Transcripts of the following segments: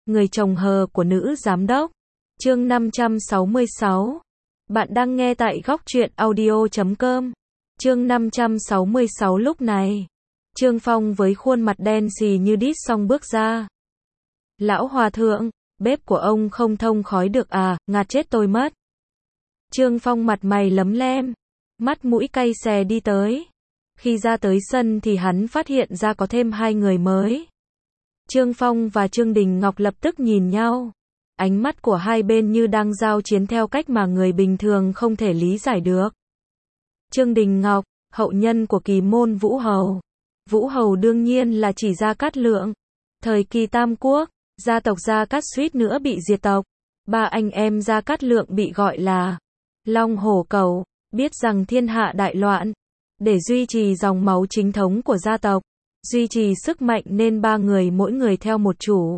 Người chồng hờ của nữ giám đốc. Chương 566. Bạn đang nghe tại góc truyện audio.com. Chương 566 lúc này. Trương Phong với khuôn mặt đen xì như đít xong bước ra. Lão hòa thượng, bếp của ông không thông khói được à, ngạt chết tôi mất. Trương Phong mặt mày lấm lem, mắt mũi cay xè đi tới. Khi ra tới sân thì hắn phát hiện ra có thêm hai người mới. Trương Phong và Trương Đình Ngọc lập tức nhìn nhau. Ánh mắt của hai bên như đang giao chiến theo cách mà người bình thường không thể lý giải được. Trương Đình Ngọc, hậu nhân của Kỳ môn Vũ Hầu. Vũ Hầu đương nhiên là chỉ Gia Cát Lượng. Thời kỳ Tam Quốc, gia tộc Gia Cát suýt nữa bị diệt tộc. Ba anh em Gia Cát Lượng bị gọi là Long Hổ Cẩu, biết rằng thiên hạ đại loạn. Để duy trì dòng máu chính thống của gia tộc, duy trì sức mạnh nên ba người mỗi người theo một chủ.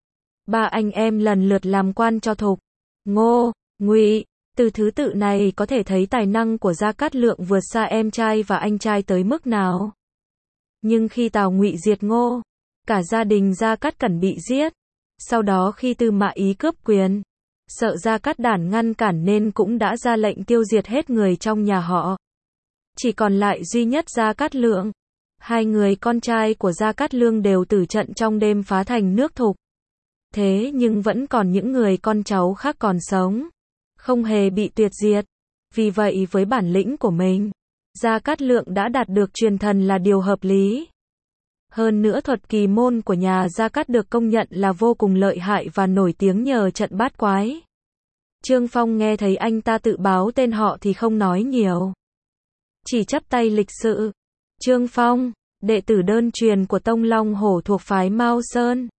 Ba anh em lần lượt làm quan cho Thục, Ngô, Ngụy. Từ thứ tự này có thể thấy tài năng của Gia Cát Lượng vượt xa em trai và anh trai tới mức nào. Nhưng khi Tào Ngụy diệt Ngô, cả gia đình Gia Cát Cẩn bị giết. Sau đó khi Tư Mã Ý cướp quyền, sợ Gia Cát Đản ngăn cản nên cũng đã ra lệnh tiêu diệt hết người trong nhà họ. Chỉ còn lại duy nhất Gia Cát Lượng. Hai người con trai của Gia Cát Lượng đều tử trận trong đêm phá thành nước Thục. Thế nhưng vẫn còn những người con cháu khác còn sống, không hề bị tuyệt diệt. Vì vậy với bản lĩnh của mình, Gia Cát Lượng đã đạt được truyền thần là điều hợp lý. Hơn nữa thuật kỳ môn của nhà Gia Cát được công nhận là vô cùng lợi hại và nổi tiếng nhờ trận bát quái. Trương Phong nghe thấy anh ta tự báo tên họ thì không nói nhiều, chỉ chắp tay lịch sự. Trương Phong, đệ tử đơn truyền của Tông Long Hổ thuộc phái Mao Sơn.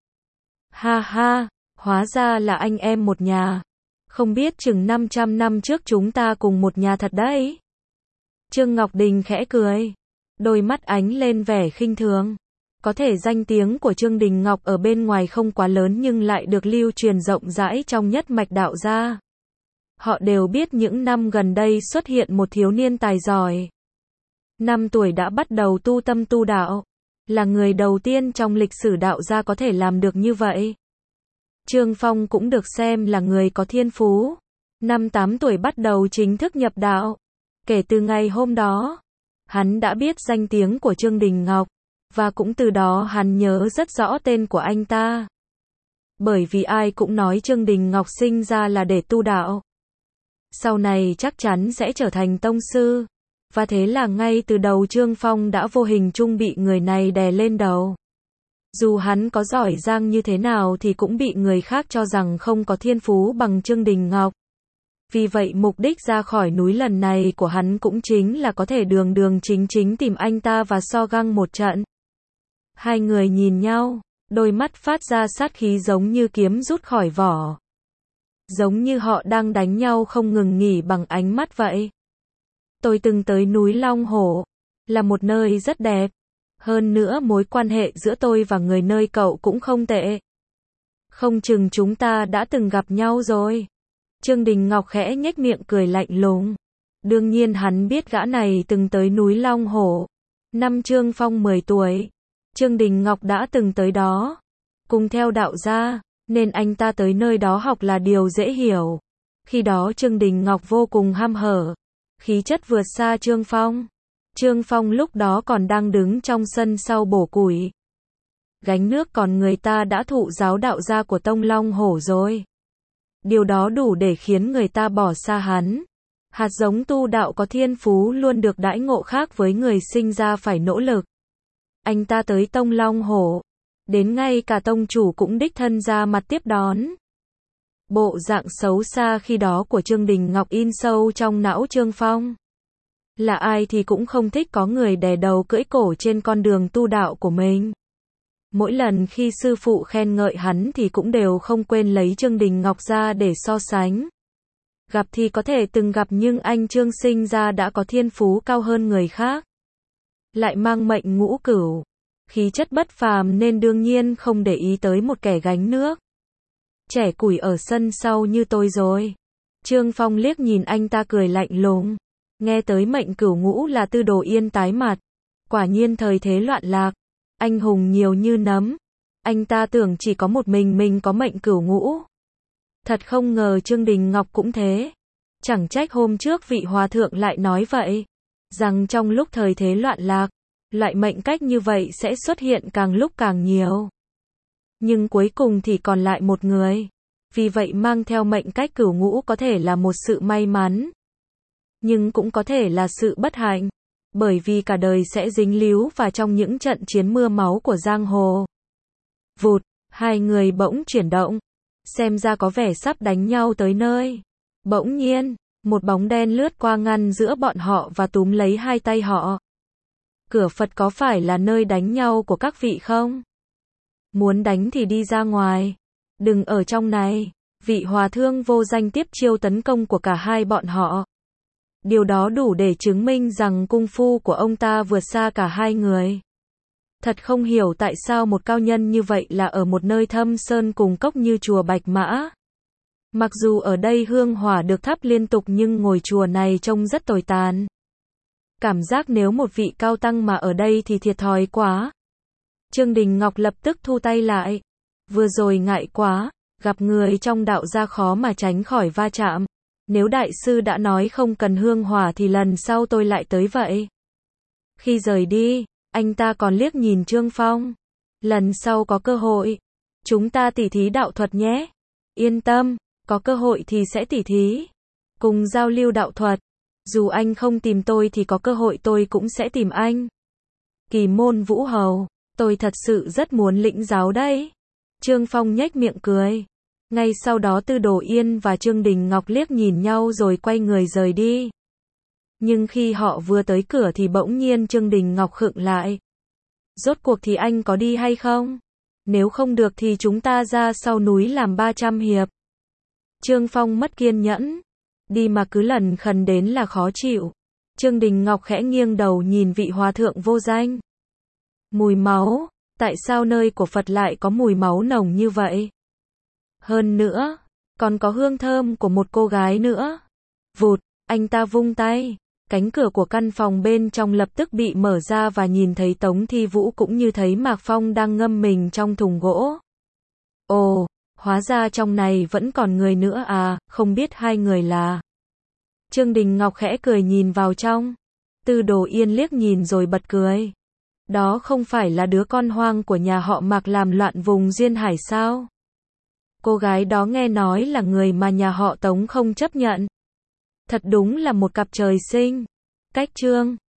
Ha ha, hóa ra là anh em một nhà. Không biết chừng 500 năm trước chúng ta cùng một nhà thật đấy. Trương Ngọc Đình khẽ cười, đôi mắt ánh lên vẻ khinh thường. Có thể danh tiếng của Trương Đình Ngọc ở bên ngoài không quá lớn nhưng lại được lưu truyền rộng rãi trong nhất mạch đạo gia. Họ đều biết những năm gần đây xuất hiện một thiếu niên tài giỏi. 5 tuổi đã bắt đầu tu tâm tu đạo, là người đầu tiên trong lịch sử đạo gia có thể làm được như vậy. Trương Phong cũng được xem là người có thiên phú. Năm 8 tuổi bắt đầu chính thức nhập đạo. Kể từ ngày hôm đó, hắn đã biết danh tiếng của Trương Đình Ngọc, và cũng từ đó hắn nhớ rất rõ tên của anh ta. Bởi vì ai cũng nói Trương Đình Ngọc sinh ra là để tu đạo. Sau này chắc chắn sẽ trở thành tông sư. Và thế là ngay từ đầu Trương Phong đã vô hình chung bị người này đè lên đầu. Dù hắn có giỏi giang như thế nào thì cũng bị người khác cho rằng không có thiên phú bằng Trương Đình Ngọc. Vì vậy mục đích ra khỏi núi lần này của hắn cũng chính là có thể đường đường chính chính tìm anh ta và so găng một trận. Hai người nhìn nhau, đôi mắt phát ra sát khí giống như kiếm rút khỏi vỏ. Giống như họ đang đánh nhau không ngừng nghỉ bằng ánh mắt vậy. Tôi từng tới núi Long Hổ, là một nơi rất đẹp. Hơn nữa mối quan hệ giữa tôi và người nơi cậu cũng không tệ. Không chừng chúng ta đã từng gặp nhau rồi. Trương Đình Ngọc khẽ nhếch miệng cười lạnh lùng. Đương nhiên hắn biết gã này từng tới núi Long Hổ. Năm Trương Phong 10 tuổi, Trương Đình Ngọc đã từng tới đó. Cùng theo đạo gia, nên anh ta tới nơi đó học là điều dễ hiểu. Khi đó Trương Đình Ngọc vô cùng ham hở, khí chất vượt xa Trương Phong. Trương Phong lúc đó còn đang đứng trong sân sau bổ củi, gánh nước, còn người ta đã thụ giáo đạo gia của Tông Long Hổ rồi. Điều đó đủ để khiến người ta bỏ xa hắn. Hạt giống tu đạo có thiên phú luôn được đãi ngộ khác với người sinh ra phải nỗ lực. Anh ta tới Tông Long Hổ, đến ngay cả tông chủ cũng đích thân ra mặt tiếp đón. Bộ dạng xấu xa khi đó của Trương Đình Ngọc in sâu trong não Trương Phong. Là ai thì cũng không thích có người đè đầu cưỡi cổ trên con đường tu đạo của mình. Mỗi lần khi sư phụ khen ngợi hắn thì cũng đều không quên lấy Trương Đình Ngọc ra để so sánh. Gặp thì có thể từng gặp nhưng anh Trương sinh ra đã có thiên phú cao hơn người khác. Lại mang mệnh ngũ cửu, khí chất bất phàm nên đương nhiên không để ý tới một kẻ gánh nước trẻ củi ở sân sau như tôi rồi. Trương Phong liếc nhìn anh ta cười lạnh lùng. Nghe tới mệnh cửu ngũ là Tư Đồ Yên tái mặt. Quả nhiên thời thế loạn lạc, anh hùng nhiều như nấm. Anh ta tưởng chỉ có một mình có mệnh cửu ngũ. Thật không ngờ Trương Đình Ngọc cũng thế. Chẳng trách hôm trước vị hòa thượng lại nói vậy. Rằng trong lúc thời thế loạn lạc, loại mệnh cách như vậy sẽ xuất hiện càng lúc càng nhiều. Nhưng cuối cùng thì còn lại một người. Vì vậy mang theo mệnh cách cửu ngũ có thể là một sự may mắn. Nhưng cũng có thể là sự bất hạnh. Bởi vì cả đời sẽ dính líu vào trong những trận chiến mưa máu của giang hồ. Vụt, hai người bỗng chuyển động. Xem ra có vẻ sắp đánh nhau tới nơi. Bỗng nhiên, một bóng đen lướt qua ngăn giữa bọn họ và túm lấy hai tay họ. Cửa Phật có phải là nơi đánh nhau của các vị không? Muốn đánh thì đi ra ngoài. Đừng ở trong này. Vị hòa thượng vô danh tiếp chiêu tấn công của cả hai bọn họ. Điều đó đủ để chứng minh rằng cung phu của ông ta vượt xa cả hai người. Thật không hiểu tại sao một cao nhân như vậy là ở một nơi thâm sơn cùng cốc như chùa Bạch Mã. Mặc dù ở đây hương hỏa được thắp liên tục nhưng ngôi chùa này trông rất tồi tàn. Cảm giác nếu một vị cao tăng mà ở đây thì thiệt thòi quá. Trương Đình Ngọc lập tức thu tay lại. Vừa rồi ngại quá, gặp người trong đạo gia khó mà tránh khỏi va chạm. Nếu đại sư đã nói không cần hương hỏa thì lần sau tôi lại tới vậy. Khi rời đi, anh ta còn liếc nhìn Trương Phong. Lần sau có cơ hội, chúng ta tỉ thí đạo thuật nhé. Yên tâm, có cơ hội thì sẽ tỉ thí. Cùng giao lưu đạo thuật. Dù anh không tìm tôi thì có cơ hội tôi cũng sẽ tìm anh. Kỳ Môn Vũ Hầu, tôi thật sự rất muốn lĩnh giáo đấy. Trương Phong nhếch miệng cười. Ngay sau đó Tư Đồ Yên và Trương Đình Ngọc liếc nhìn nhau rồi quay người rời đi. Nhưng khi họ vừa tới cửa thì bỗng nhiên Trương Đình Ngọc khựng lại. Rốt cuộc thì anh có đi hay không? Nếu không được thì chúng ta ra sau núi làm 300 hiệp. Trương Phong mất kiên nhẫn. Đi mà cứ lần khần đến là khó chịu. Trương Đình Ngọc khẽ nghiêng đầu nhìn vị hòa thượng vô danh. Mùi máu, tại sao nơi của Phật lại có mùi máu nồng như vậy? Hơn nữa, còn có hương thơm của một cô gái nữa. Vụt, anh ta vung tay. Cánh cửa của căn phòng bên trong lập tức bị mở ra và nhìn thấy Tống Thi Vũ cũng như thấy Mạc Phong đang ngâm mình trong thùng gỗ. Ồ, hóa ra trong này vẫn còn người nữa à, không biết hai người là. Trương Đình Ngọc khẽ cười nhìn vào trong. Tư Đồ Yên liếc nhìn rồi bật cười. Đó không phải là đứa con hoang của nhà họ Mạc làm loạn vùng duyên hải sao? Cô gái đó nghe nói là người mà nhà họ Tống không chấp nhận. Thật đúng là một cặp trời sinh. Cách Trương